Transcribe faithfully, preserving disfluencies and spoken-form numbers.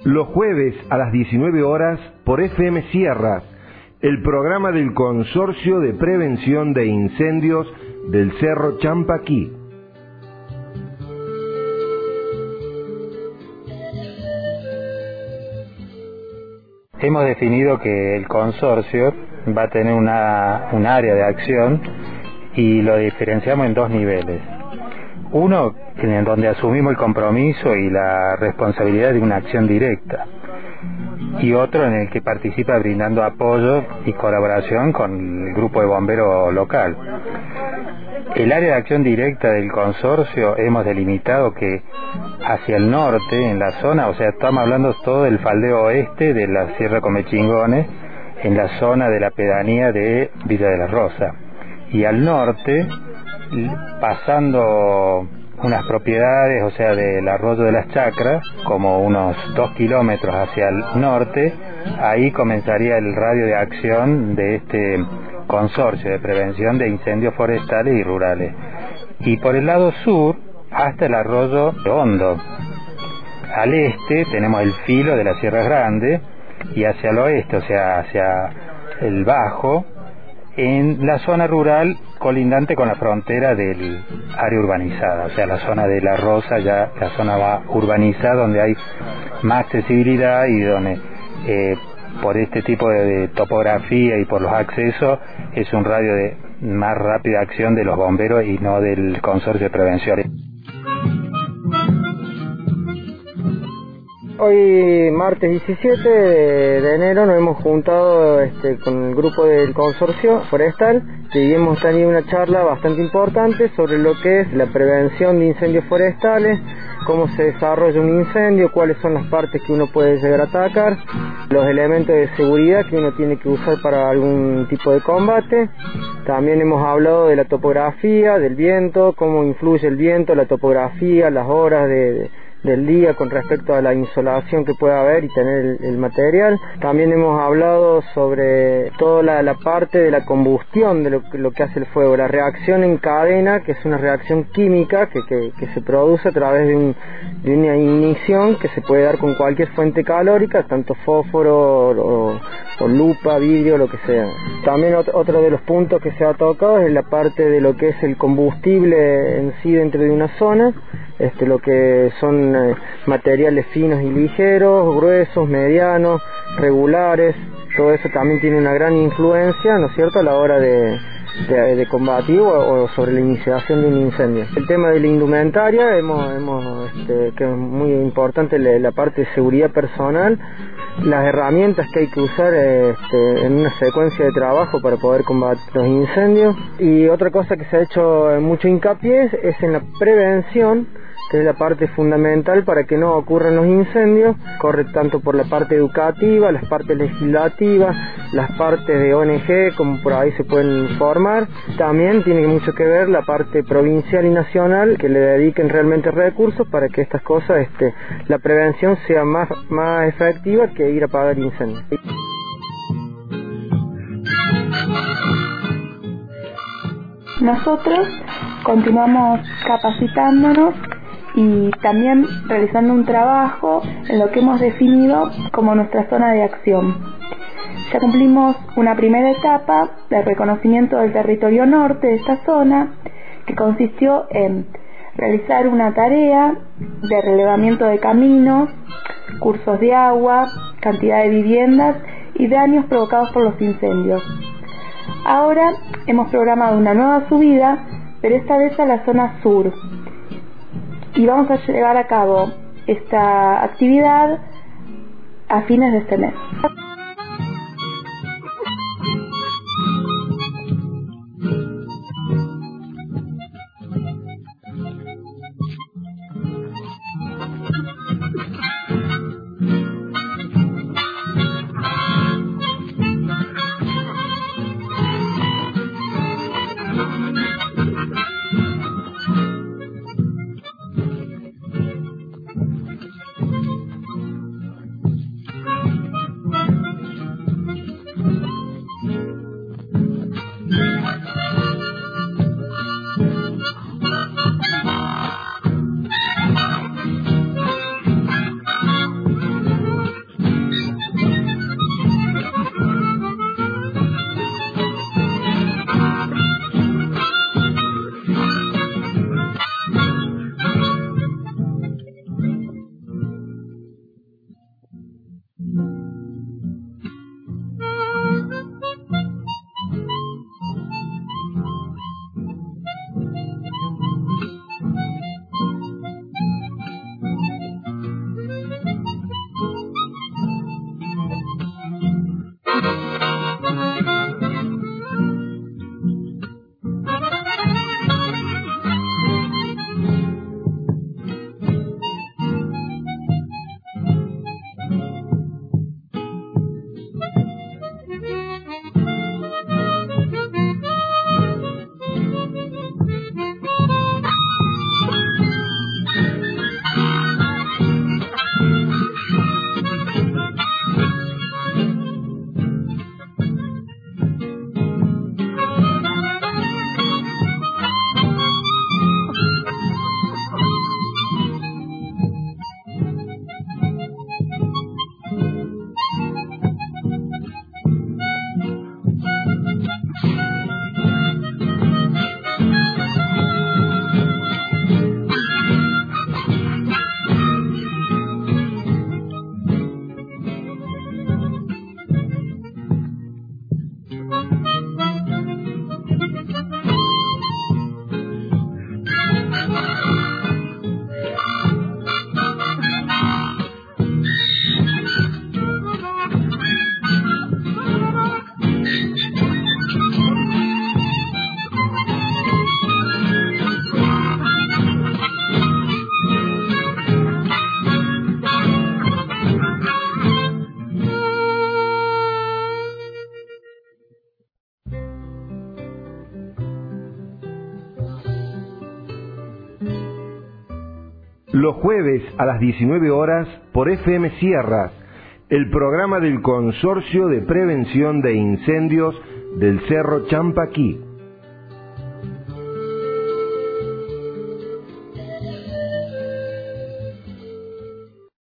los jueves a las diecinueve horas por F M Sierras, el programa del Consorcio de Prevención de Incendios del Cerro Champaquí. Hemos definido que el consorcio va a tener una, un área de acción y lo diferenciamos en dos niveles. Uno, en donde asumimos el compromiso y la responsabilidad de una acción directa, y otro en el que participa brindando apoyo y colaboración con el grupo de bomberos local. El área de acción directa del consorcio hemos delimitado que hacia el norte, en la zona, o sea, estamos hablando todo del faldeo oeste de la Sierra Comechingones, en la zona de la pedanía de Villa de la Rosa, y al norte, pasando unas propiedades, o sea, del arroyo de las Chacras, como unos dos kilómetros hacia el norte, ahí comenzaría el radio de acción de este consorcio de prevención de incendios forestales y rurales. Y por el lado sur, hasta el arroyo Hondo. Al este tenemos el filo de las Sierras Grandes, y hacia el oeste, o sea, hacia el Bajo, en la zona rural colindante con la frontera del área urbanizada, o sea, la zona de La Rosa, ya la zona va urbanizada, donde hay más accesibilidad y donde eh, por este tipo de, de topografía y por los accesos es un radio de más rápida acción de los bomberos y no del consorcio de prevención. Hoy, martes diecisiete de enero, nos hemos juntado este, con el grupo del consorcio forestal y hemos tenido una charla bastante importante sobre lo que es la prevención de incendios forestales, cómo se desarrolla un incendio, cuáles son las partes que uno puede llegar a atacar, los elementos de seguridad que uno tiene que usar para algún tipo de combate. También hemos hablado de la topografía, del viento, cómo influye el viento, la topografía, las horas de, de del día con respecto a la insolación que pueda haber y tener el, el material. También hemos hablado sobre toda la, la parte de la combustión de lo, lo que hace el fuego, la reacción en cadena, que es una reacción química que, que, que se produce a través de, un, de una ignición que se puede dar con cualquier fuente calórica, tanto fósforo o, o lupa, vidrio, lo que sea. También ot- otro de los puntos que se ha tocado es la parte de lo que es el combustible en sí dentro de una zona, este, lo que son eh, materiales finos y ligeros, gruesos, medianos, regulares. Todo eso también tiene una gran influencia, ¿no es cierto?, a la hora de, de, de combatir o, o sobre la iniciación de un incendio. El tema de la indumentaria, hemos, hemos este, que es muy importante la, la parte de seguridad personal, las herramientas que hay que usar este, en una secuencia de trabajo para poder combatir los incendios. Y otra cosa que se ha hecho mucho hincapié es, es en la prevención, que es la parte fundamental para que no ocurran los incendios. Corre tanto por la parte educativa, las partes legislativas, las partes de O N G, como por ahí se pueden formar. También tiene mucho que ver la parte provincial y nacional, que le dediquen realmente recursos para que estas cosas, este, la prevención sea más, más efectiva que ir a apagar incendios. Nosotros continuamos capacitándonos y también realizando un trabajo en lo que hemos definido como nuestra zona de acción. Ya cumplimos una primera etapa de reconocimiento del territorio norte de esta zona, que consistió en realizar una tarea de relevamiento de caminos, cursos de agua, cantidad de viviendas y daños provocados por los incendios. Ahora hemos programado una nueva subida, pero esta vez a la zona sur, y vamos a llevar a cabo esta actividad a fines de este mes. los jueves a las diecinueve horas por F M Sierras, el programa del Consorcio de Prevención de Incendios del Cerro Champaquí.